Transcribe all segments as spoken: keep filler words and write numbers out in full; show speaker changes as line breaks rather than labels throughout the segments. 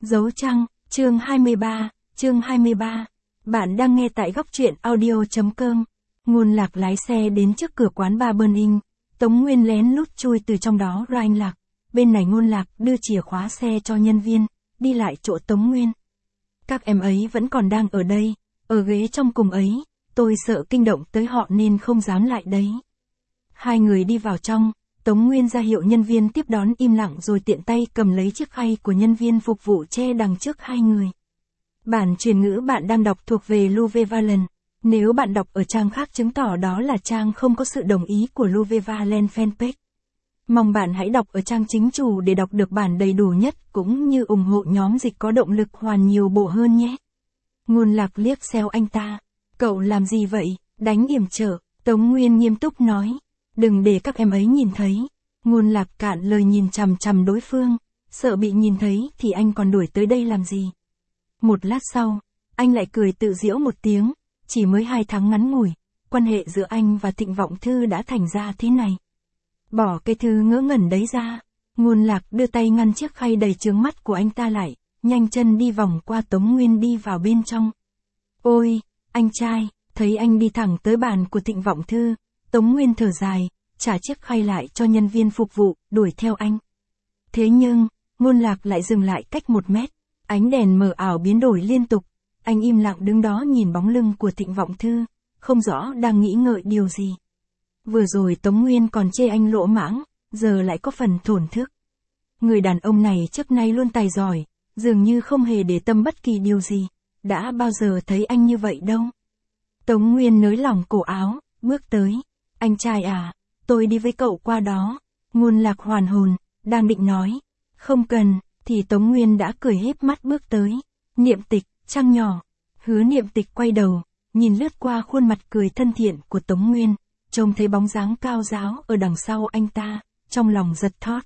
Dấu trăng, chương hai mươi ba, chương hai mươi ba. Bạn đang nghe tại góc truyện audio.com. Ngôn Lạc lái xe đến trước cửa quán bar Burning. Tống Nguyên lén lút chui từ trong đó ra anh Lạc. Bên này Ngôn Lạc đưa chìa khóa xe cho nhân viên, đi lại chỗ Tống Nguyên. Các em ấy vẫn còn đang ở đây, ở ghế trong cùng ấy, tôi sợ kinh động tới họ nên không dám lại đấy. Hai người đi vào trong, Tống Nguyên ra hiệu nhân viên tiếp đón im lặng rồi tiện tay cầm lấy chiếc khay của nhân viên phục vụ che đằng trước hai người. Bản truyền ngữ bạn đang đọc thuộc về Luvevalen. Nếu bạn đọc ở trang khác chứng tỏ đó là trang không có sự đồng ý của Luvevalen fanpage. Mong bạn hãy đọc ở trang chính chủ để đọc được bản đầy đủ nhất cũng như ủng hộ nhóm dịch có động lực hoàn nhiều bộ hơn nhé. Ngôn Lạc liếc xéo anh ta. Cậu làm gì vậy, đánh yểm trở, Tống Nguyên nghiêm túc nói. Đừng để các em ấy nhìn thấy. Ngôn Lạc cạn lời nhìn chằm chằm đối phương, sợ bị nhìn thấy thì anh còn đuổi tới đây làm gì. Một lát sau, anh lại cười tự giễu một tiếng, chỉ mới hai tháng ngắn ngủi, quan hệ giữa anh và Thịnh Vọng Thư đã thành ra thế này. Bỏ cái thư ngớ ngẩn đấy ra. Ngôn Lạc đưa tay ngăn chiếc khay đầy chướng mắt của anh ta lại, nhanh chân đi vòng qua Tống Nguyên đi vào bên trong. Ôi, anh trai, thấy anh đi thẳng tới bàn của Thịnh Vọng Thư, Tống Nguyên thở dài, trả chiếc khay lại cho nhân viên phục vụ, đuổi theo anh. Thế nhưng, Ngôn Lạc lại dừng lại cách một mét, ánh đèn mờ ảo biến đổi liên tục, anh im lặng đứng đó nhìn bóng lưng của Thịnh Vọng Thư, không rõ đang nghĩ ngợi điều gì. Vừa rồi Tống Nguyên còn chê anh lỗ mãng, giờ lại có phần thổn thức. Người đàn ông này trước nay luôn tài giỏi, dường như không hề để tâm bất kỳ điều gì, đã bao giờ thấy anh như vậy đâu. Tống Nguyên nới lỏng cổ áo, bước tới. Anh trai à, tôi đi với cậu qua đó. Ngôn Lạc hoàn hồn, đang định nói. Không cần, thì Tống Nguyên đã cười híp mắt bước tới. Niệm Tịch, Trăng nhỏ. Hứa Niệm Tịch quay đầu, nhìn lướt qua khuôn mặt cười thân thiện của Tống Nguyên, trông thấy bóng dáng cao ráo ở đằng sau anh ta, trong lòng giật thót.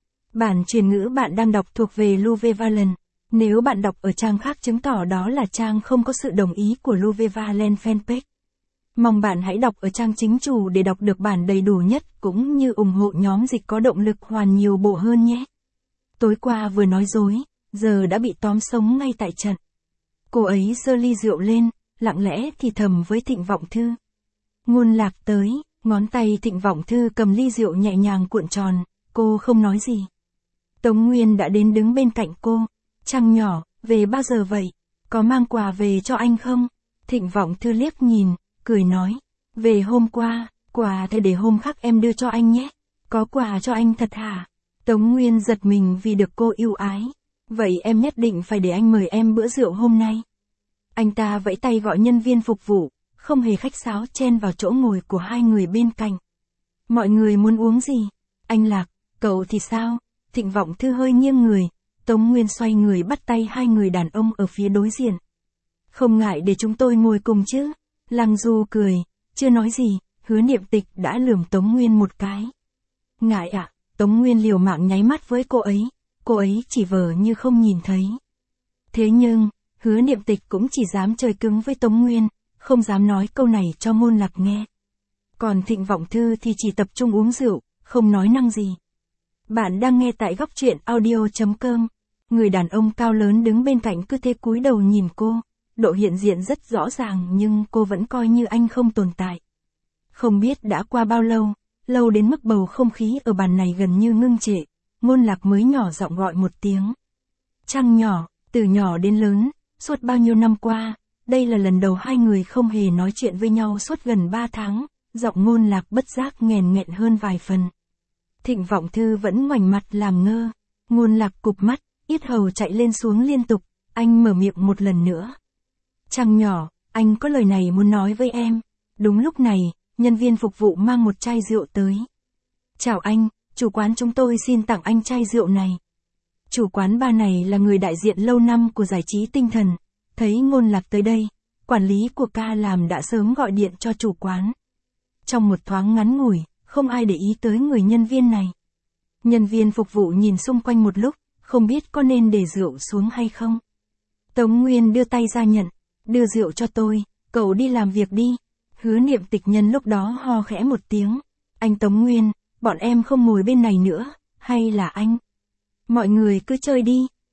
Bản truyền ngữ bạn đang đọc thuộc về Luvevalen. Nếu bạn đọc ở trang khác chứng tỏ đó là trang không có sự đồng ý của Luvevalen fanpage. Mong bạn hãy đọc ở trang chính chủ để đọc được bản đầy đủ nhất cũng như ủng hộ nhóm dịch có động lực hoàn nhiều bộ hơn nhé. Tối qua vừa nói dối, giờ đã bị tóm sống ngay tại trận. Cô ấy giơ ly rượu lên, lặng lẽ thì thầm với Thịnh Vọng Thư. Ngôn Lạc tới, ngón tay Thịnh Vọng Thư cầm ly rượu nhẹ nhàng cuộn tròn, cô không nói gì. Tống Nguyên đã đến đứng bên cạnh cô. Trăng nhỏ, về bao giờ vậy? Có mang quà về cho anh không? Thịnh Vọng Thư liếc nhìn, cười nói. Về hôm qua, quà thì để hôm khác em đưa cho anh nhé. Có quà cho anh thật hả? Tống Nguyên giật mình vì được cô ưu ái. Vậy em nhất định phải để anh mời em bữa rượu hôm nay. Anh ta vẫy tay gọi nhân viên phục vụ, không hề khách sáo chen vào chỗ ngồi của hai người bên cạnh. Mọi người muốn uống gì? Anh Lạc, cậu thì sao? Thịnh Vọng Thư hơi nghiêng người. Tống Nguyên xoay người bắt tay hai người đàn ông ở phía đối diện. Không ngại để chúng tôi ngồi cùng chứ? Lăng Du cười, chưa nói gì, Hứa Niệm Tịch đã lườm Tống Nguyên một cái. Ngại ạ, à? Tống Nguyên liều mạng nháy mắt với cô ấy, cô ấy chỉ vờ như không nhìn thấy. Thế nhưng, Hứa Niệm Tịch cũng chỉ dám chơi cứng với Tống Nguyên, không dám nói câu này cho Ngôn Lạc nghe. Còn Thịnh Vọng Thư thì chỉ tập trung uống rượu, không nói năng gì. Bạn đang nghe tại góc truyện audio.com. Người đàn ông cao lớn đứng bên cạnh cứ thế cúi đầu nhìn cô, độ hiện diện rất rõ ràng nhưng cô vẫn coi như anh không tồn tại. Không biết đã qua bao lâu, lâu đến mức bầu không khí ở bàn này gần như ngưng trệ, Ngôn Lạc mới nhỏ giọng gọi một tiếng. Trăng nhỏ, từ nhỏ đến lớn, suốt bao nhiêu năm qua, đây là lần đầu hai người không hề nói chuyện với nhau suốt gần ba tháng, giọng Ngôn Lạc bất giác nghèn nghẹn hơn vài phần. Thịnh Vọng Thư vẫn ngoảnh mặt làm ngơ, Ngôn Lạc cụp mắt, yết hầu chạy lên xuống liên tục, anh mở miệng một lần nữa. Trăng nhỏ, anh có lời này muốn nói với em. Đúng lúc này, nhân viên phục vụ mang một chai rượu tới. Chào anh, chủ quán chúng tôi xin tặng anh chai rượu này. Chủ quán bar này là người đại diện lâu năm của giải trí tinh thần, thấy Ngôn Lạc tới đây, quản lý của ca làm đã sớm gọi điện cho chủ quán. Trong một thoáng ngắn ngủi, không ai để ý tới người nhân viên này. Nhân viên phục vụ nhìn xung quanh một lúc, không biết có nên để rượu xuống hay không. Tống Nguyên đưa tay ra nhận, đưa rượu cho tôi, cậu đi làm việc đi. Hứa Niệm Tịch nhân lúc đó ho khẽ một tiếng. Anh Tống Nguyên, bọn em không ngồi bên này nữa, hay là anh? Mọi người cứ chơi đi.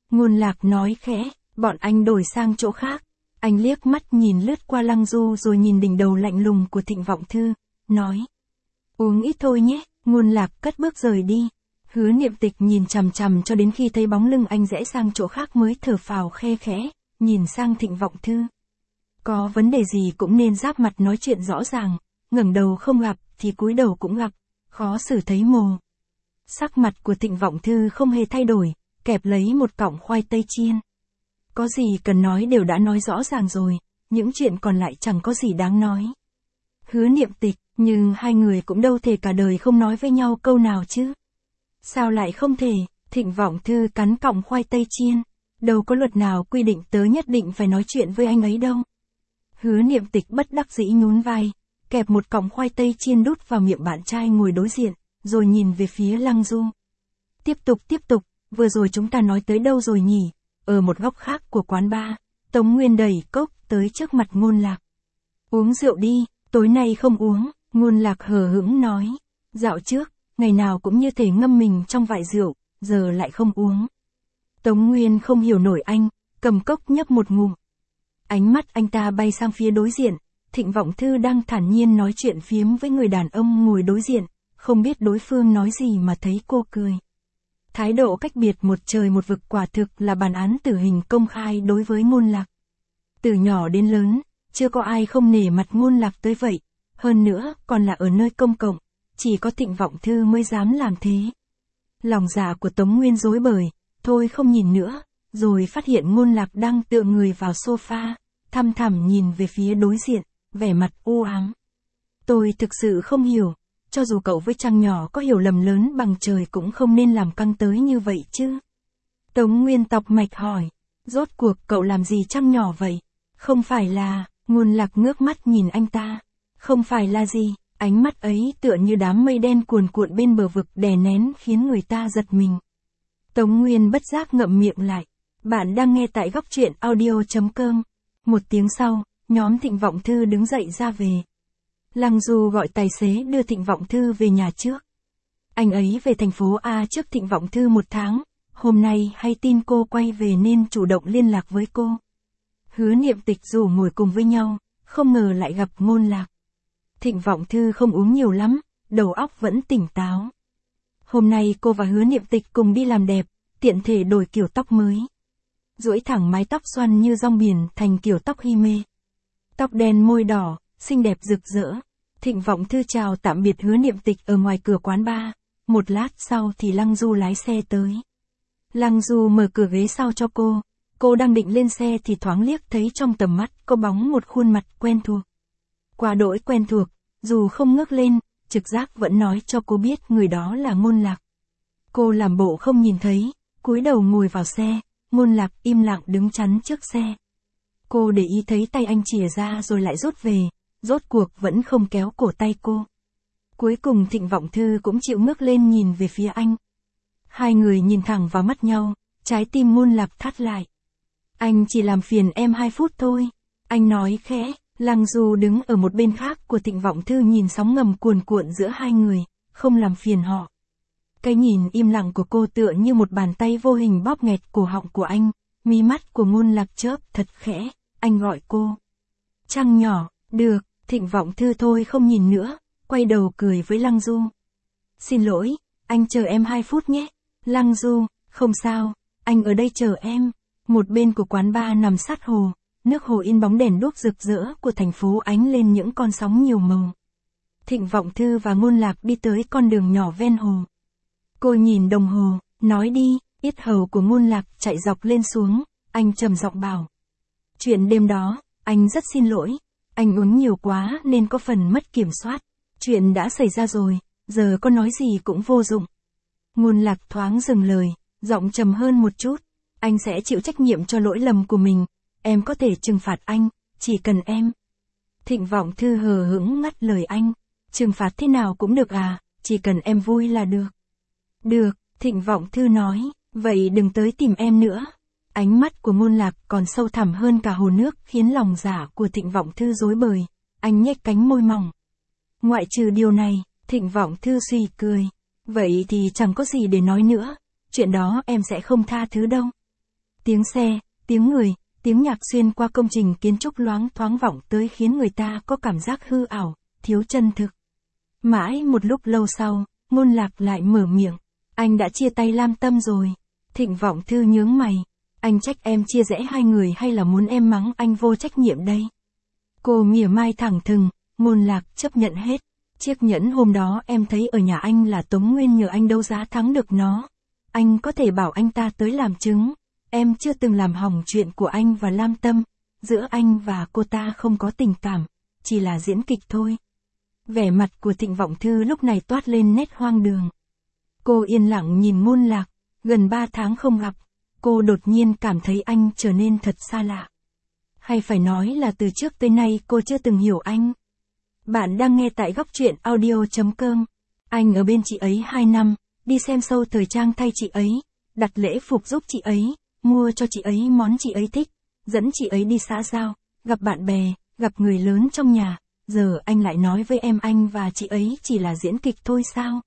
Ngôn Lạc nói khẽ, bọn anh đổi sang chỗ khác. Anh liếc mắt nhìn lướt qua Lăng Du rồi nhìn đỉnh đầu lạnh lùng của Thịnh Vọng Thư, nói. Uống ít thôi nhé, Ngôn Lạc cất bước rời đi. Hứa Niệm Tịch nhìn chằm chằm cho đến khi thấy bóng lưng anh rẽ sang chỗ khác mới thở phào khe khẽ, nhìn sang Thịnh Vọng Thư. Có vấn đề gì cũng nên giáp mặt nói chuyện rõ ràng, ngẩng đầu không gặp thì cúi đầu cũng gặp, khó xử thấy mồ. Sắc mặt của Thịnh Vọng Thư không hề thay đổi, kẹp lấy một cọng khoai tây chiên. Có gì cần nói đều đã nói rõ ràng rồi, những chuyện còn lại chẳng có gì đáng nói. Hứa Niệm Tịch, nhưng hai người cũng đâu thể cả đời không nói với nhau câu nào chứ. Sao lại không thể, Thịnh Vọng Thư cắn cọng khoai tây chiên. Đâu có luật nào quy định tớ nhất định phải nói chuyện với anh ấy đâu. Hứa Niệm Tịch bất đắc dĩ nhún vai, kẹp một cọng khoai tây chiên đút vào miệng bạn trai ngồi đối diện, rồi nhìn về phía Lăng Du. Tiếp tục tiếp tục, vừa rồi chúng ta nói tới đâu rồi nhỉ? Ở một góc khác của quán bar, Tống Nguyên đẩy cốc tới trước mặt Ngôn Lạc. Uống rượu đi, tối nay không uống, Ngôn Lạc hờ hững nói. Dạo trước, ngày nào cũng như thể ngâm mình trong vại rượu, giờ lại không uống. Tống Nguyên không hiểu nổi anh, cầm cốc nhấp một ngụm. Ánh mắt anh ta bay sang phía đối diện, Thịnh Vọng Thư đang thản nhiên nói chuyện phiếm với người đàn ông ngồi đối diện, không biết đối phương nói gì mà thấy cô cười. Thái độ cách biệt một trời một vực quả thực là bản án tử hình công khai đối với Ngôn Lạc. Từ nhỏ đến lớn, chưa có ai không nể mặt Ngôn Lạc tới vậy, hơn nữa còn là ở nơi công cộng, chỉ có Thịnh Vọng Thư mới dám làm thế. Lòng dạ của Tống Nguyên rối bời, thôi không nhìn nữa, rồi phát hiện Ngôn Lạc đang tựa người vào sofa, thăm thẳm nhìn về phía đối diện, vẻ mặt u ám. Tôi thực sự không hiểu, cho dù cậu với Trăng nhỏ có hiểu lầm lớn bằng trời cũng không nên làm căng tới như vậy chứ. Tống Nguyên tọc mạch hỏi, rốt cuộc cậu làm gì Trăng nhỏ vậy? Không phải là, Ngôn Lạc ngước mắt nhìn anh ta. Không phải là gì, ánh mắt ấy tựa như đám mây đen cuồn cuộn bên bờ vực đè nén khiến người ta giật mình. Tống Nguyên bất giác ngậm miệng lại. Bạn đang nghe tại góc truyện audio.com. Một tiếng sau, nhóm Thịnh Vọng Thư đứng dậy ra về. Lăng Du gọi tài xế đưa Thịnh Vọng Thư về nhà trước. Anh ấy về thành phố A trước Thịnh Vọng Thư một tháng, hôm nay hay tin cô quay về nên chủ động liên lạc với cô. Hứa Niệm Tịch rủ ngồi cùng với nhau, không ngờ lại gặp Ngôn Lạc. Thịnh Vọng Thư không uống nhiều lắm, đầu óc vẫn tỉnh táo. Hôm nay cô và Hứa Niệm Tịch cùng đi làm đẹp, tiện thể đổi kiểu tóc mới. Duỗi thẳng mái tóc xoăn như rong biển thành kiểu tóc hi mê. Tóc đen môi đỏ, xinh đẹp rực rỡ. Thịnh Vọng Thư chào tạm biệt Hứa Niệm Tịch ở ngoài cửa quán bar. Một lát sau thì Lăng Du lái xe tới. Lăng Du mở cửa ghế sau cho cô. Cô đang định lên xe thì thoáng liếc thấy trong tầm mắt có bóng một khuôn mặt quen thuộc. Quá đỗi quen thuộc, dù không ngước lên, trực giác vẫn nói cho cô biết người đó là Ngôn Lạc. Cô làm bộ không nhìn thấy, cúi đầu ngồi vào xe, Ngôn Lạc im lặng đứng chắn trước xe. Cô để ý thấy tay anh chìa ra rồi lại rút về, rốt cuộc vẫn không kéo cổ tay cô. Cuối cùng Thịnh Vọng Thư cũng chịu ngước lên nhìn về phía anh. Hai người nhìn thẳng vào mắt nhau, trái tim Ngôn Lạc thắt lại. Anh chỉ làm phiền em hai phút thôi, anh nói khẽ. Lăng Du đứng ở một bên khác của Thịnh Vọng Thư nhìn sóng ngầm cuồn cuộn giữa hai người, không làm phiền họ. Cái nhìn im lặng của cô tựa như một bàn tay vô hình bóp nghẹt cổ họng của anh, mí mắt của Ngôn Lạc chớp thật khẽ, anh gọi cô. Trăng nhỏ, được, Thịnh Vọng Thư thôi không nhìn nữa, quay đầu cười với Lăng Du. Xin lỗi, anh chờ em hai phút nhé. Lăng Du, không sao, anh ở đây chờ em. Một bên của quán bar nằm sát hồ. Nước hồ in bóng đèn đuốc rực rỡ của thành phố ánh lên những con sóng nhiều màu. Thịnh Vọng Thư và Ngôn Lạc đi tới con đường nhỏ ven hồ. Cô nhìn đồng hồ, nói đi, yết hầu của Ngôn Lạc chạy dọc lên xuống, anh trầm giọng bảo. Chuyện đêm đó, anh rất xin lỗi, anh uống nhiều quá nên có phần mất kiểm soát. Chuyện đã xảy ra rồi, giờ có nói gì cũng vô dụng. Ngôn Lạc thoáng dừng lời, giọng trầm hơn một chút, anh sẽ chịu trách nhiệm cho lỗi lầm của mình. Em có thể trừng phạt anh, chỉ cần em. Thịnh Vọng Thư hờ hững ngắt lời anh. Trừng phạt thế nào cũng được à, chỉ cần em vui là được. Được, Thịnh Vọng Thư nói, vậy đừng tới tìm em nữa. Ánh mắt của Ngôn Lạc còn sâu thẳm hơn cả hồ nước khiến lòng dạ của Thịnh Vọng Thư rối bời. Anh nhếch cánh môi mỏng. Ngoại trừ điều này, Thịnh Vọng Thư suy cười. Vậy thì chẳng có gì để nói nữa. Chuyện đó em sẽ không tha thứ đâu. Tiếng xe, tiếng người, tiếng nhạc xuyên qua công trình kiến trúc loáng thoáng vọng tới khiến người ta có cảm giác hư ảo, thiếu chân thực. Mãi một lúc lâu sau, Ngôn Lạc lại mở miệng. Anh đã chia tay Lam Tâm rồi. Thịnh Vọng Thư nhướng mày. Anh trách em chia rẽ hai người hay là muốn em mắng anh vô trách nhiệm đây? Cô mỉa mai thẳng thừng, Ngôn Lạc chấp nhận hết. Chiếc nhẫn hôm đó em thấy ở nhà anh là Tống Nguyên nhờ anh đấu giá thắng được nó. Anh có thể bảo anh ta tới làm chứng. Em chưa từng làm hỏng chuyện của anh và Lam Tâm. Giữa anh và cô ta không có tình cảm, chỉ là diễn kịch thôi. Vẻ mặt của Thịnh Vọng Thư lúc này toát lên nét hoang đường. Cô yên lặng nhìn Ngôn Lạc, gần ba tháng không gặp, cô đột nhiên cảm thấy anh trở nên thật xa lạ. Hay phải nói là từ trước tới nay cô chưa từng hiểu anh. Bạn đang nghe tại góc truyện audio chấm com. Anh ở bên chị ấy hai năm, đi xem show thời trang thay chị ấy, đặt lễ phục giúp chị ấy, mua cho chị ấy món chị ấy thích, dẫn chị ấy đi xã giao, gặp bạn bè, gặp người lớn trong nhà. Giờ anh lại nói với em anh và chị ấy chỉ là diễn kịch thôi sao?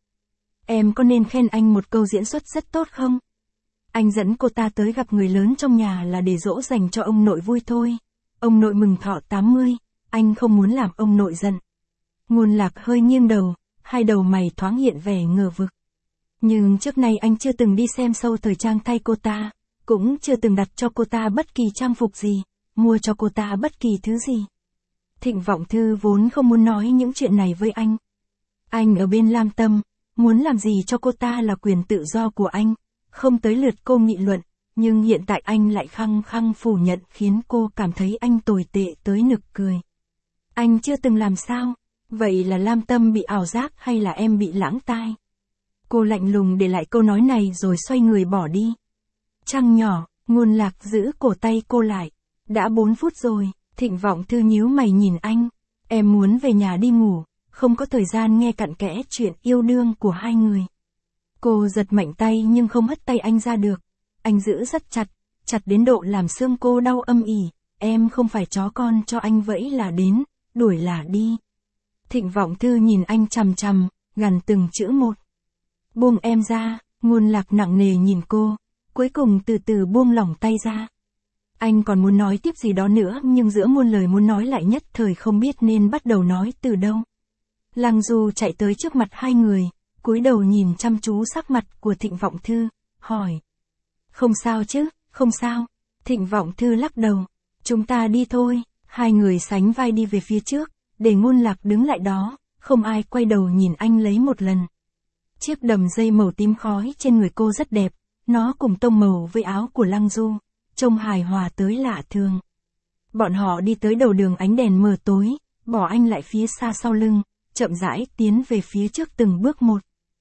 Em có nên khen anh một câu diễn xuất rất tốt không? Anh dẫn cô ta tới gặp người lớn trong nhà là để dỗ dành cho ông nội vui thôi. Ông nội mừng thọ tám mươi, anh không muốn làm ông nội giận. Ngôn Lạc hơi nghiêng đầu, hai đầu mày thoáng hiện vẻ ngờ vực. Nhưng trước nay anh chưa từng đi xem show thời trang thay cô ta, cũng chưa từng đặt cho cô ta bất kỳ trang phục gì, mua cho cô ta bất kỳ thứ gì. Thịnh Vọng Thư vốn không muốn nói những chuyện này với anh. Anh ở bên Lam Tâm, muốn làm gì cho cô ta là quyền tự do của anh, không tới lượt cô nghị luận, nhưng hiện tại anh lại khăng khăng phủ nhận khiến cô cảm thấy anh tồi tệ tới nực cười. Anh chưa từng làm sao? Vậy là Lam Tâm bị ảo giác hay là em bị lãng tai? Cô lạnh lùng để lại câu nói này rồi xoay người bỏ đi. Trăng nhỏ, Ngôn Lạc giữ cổ tay cô lại. Đã bốn phút rồi, Thịnh Vọng Thư nhíu mày nhìn anh. Em muốn về nhà đi ngủ, không có thời gian nghe cặn kẽ chuyện yêu đương của hai người. Cô giật mạnh tay nhưng không hất tay anh ra được. Anh giữ rất chặt, chặt đến độ làm xương cô đau âm ỉ. Em không phải chó con cho anh vẫy là đến, đuổi là đi. Thịnh Vọng Thư nhìn anh chằm chằm, gằn từng chữ một. Buông em ra, Ngôn Lạc nặng nề nhìn cô, cuối cùng từ từ buông lỏng tay ra. Anh còn muốn nói tiếp gì đó nữa nhưng giữa muôn lời muốn nói lại nhất thời không biết nên bắt đầu nói từ đâu. Lăng Du chạy tới trước mặt hai người, cúi đầu nhìn chăm chú sắc mặt của Thịnh Vọng Thư, hỏi. Không sao chứ, không sao. Thịnh Vọng Thư lắc đầu. Chúng ta đi thôi. Hai người sánh vai đi về phía trước, để Ngôn Lạc đứng lại đó, không ai quay đầu nhìn anh lấy một lần. Chiếc đầm dây màu tím khói trên người cô rất đẹp, nó cùng tông màu với áo của Lăng Du, trông hài hòa tới lạ thường. Bọn họ đi tới đầu đường ánh đèn mờ tối, bỏ anh lại phía xa sau lưng, chậm rãi tiến về phía trước từng bước một.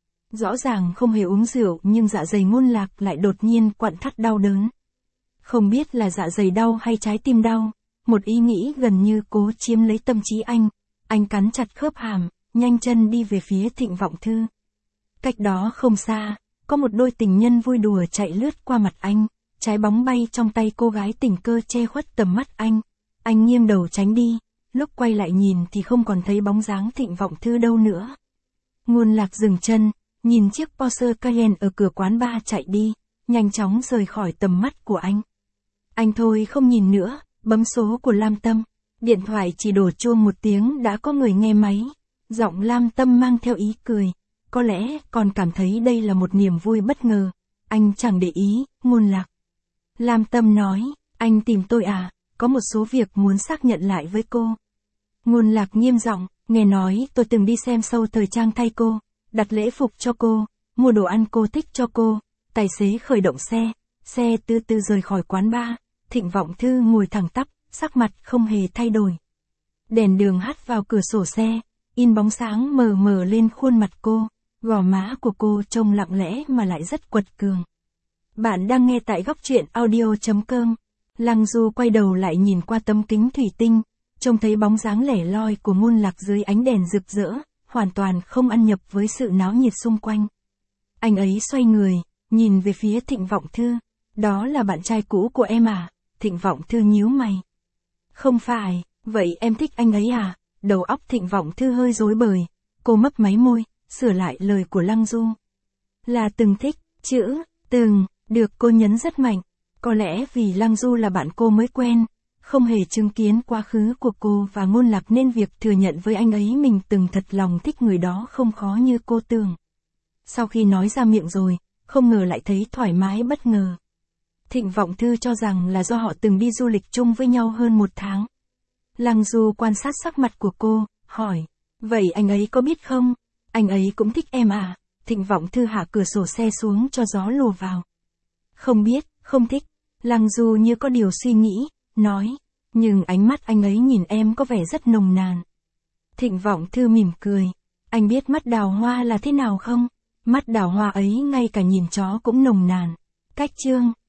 Rõ ràng không hề uống rượu nhưng dạ dày Ngôn Lạc lại đột nhiên quặn thắt đau đớn. Không biết là dạ dày đau hay trái tim đau, một ý nghĩ gần như cố chiếm lấy tâm trí anh. Anh cắn chặt khớp hàm, nhanh chân đi về phía Thịnh Vọng Thư. Cách đó không xa, có một đôi tình nhân vui đùa chạy lướt qua mặt anh, trái bóng bay trong tay cô gái tình cơ che khuất tầm mắt anh. Anh nghiêng đầu tránh đi, lúc quay lại nhìn thì không còn thấy bóng dáng Thịnh Vọng Thư đâu nữa. Ngôn Lạc dừng chân, nhìn chiếc Porsche Cayenne ở cửa quán bar chạy đi, nhanh chóng rời khỏi tầm mắt của anh. Anh thôi không nhìn nữa, bấm số của Lam Tâm. Điện thoại chỉ đổ chuông một tiếng đã có người nghe máy. Giọng Lam Tâm mang theo ý cười. Có lẽ còn cảm thấy đây là một niềm vui bất ngờ. Anh chẳng để ý, Ngôn Lạc. Lam Tâm nói, anh tìm tôi à, có một số việc muốn xác nhận lại với cô. Ngôn Lạc nghiêm giọng, nghe nói tôi từng đi xem show thời trang thay cô, đặt lễ phục cho cô, mua đồ ăn cô thích cho cô. Tài xế khởi động xe, xe từ từ rời khỏi quán bar. Thịnh Vọng Thư ngồi thẳng tắp, sắc mặt không hề thay đổi. Đèn đường hắt vào cửa sổ xe, in bóng sáng mờ mờ lên khuôn mặt cô, gò má của cô trông lặng lẽ mà lại rất quật cường. Bạn đang nghe tại góc truyện audio chấm com. Lăng Du quay đầu lại nhìn qua tấm kính thủy tinh, trông thấy bóng dáng lẻ loi của Ngôn Lạc dưới ánh đèn rực rỡ, hoàn toàn không ăn nhập với sự náo nhiệt xung quanh. Anh ấy xoay người, nhìn về phía Thịnh Vọng Thư. Đó là bạn trai cũ của em à? Thịnh Vọng Thư nhíu mày. Không phải, vậy em thích anh ấy à? Đầu óc Thịnh Vọng Thư hơi rối bời. Cô mấp máy môi, sửa lại lời của Lăng Du. Là từng thích, chữ, từng, được cô nhấn rất mạnh. Có lẽ vì Lăng Du là bạn cô mới quen, không hề chứng kiến quá khứ của cô và Ngôn Lạc nên việc thừa nhận với anh ấy mình từng thật lòng thích người đó không khó như cô tưởng. Sau khi nói ra miệng rồi, không ngờ lại thấy thoải mái bất ngờ. Thịnh Vọng Thư cho rằng là do họ từng đi du lịch chung với nhau hơn một tháng. Lăng Du quan sát sắc mặt của cô, hỏi, vậy anh ấy có biết không? Anh ấy cũng thích em à? Thịnh Vọng Thư hạ cửa sổ xe xuống cho gió lùa vào. Không biết, không thích. Lăng Du như có điều suy nghĩ, nói, nhưng ánh mắt anh ấy nhìn em có vẻ rất nồng nàn. Thịnh Vọng Thư mỉm cười, anh biết mắt đào hoa là thế nào không? Mắt đào hoa ấy ngay cả nhìn chó cũng nồng nàn. Cách chương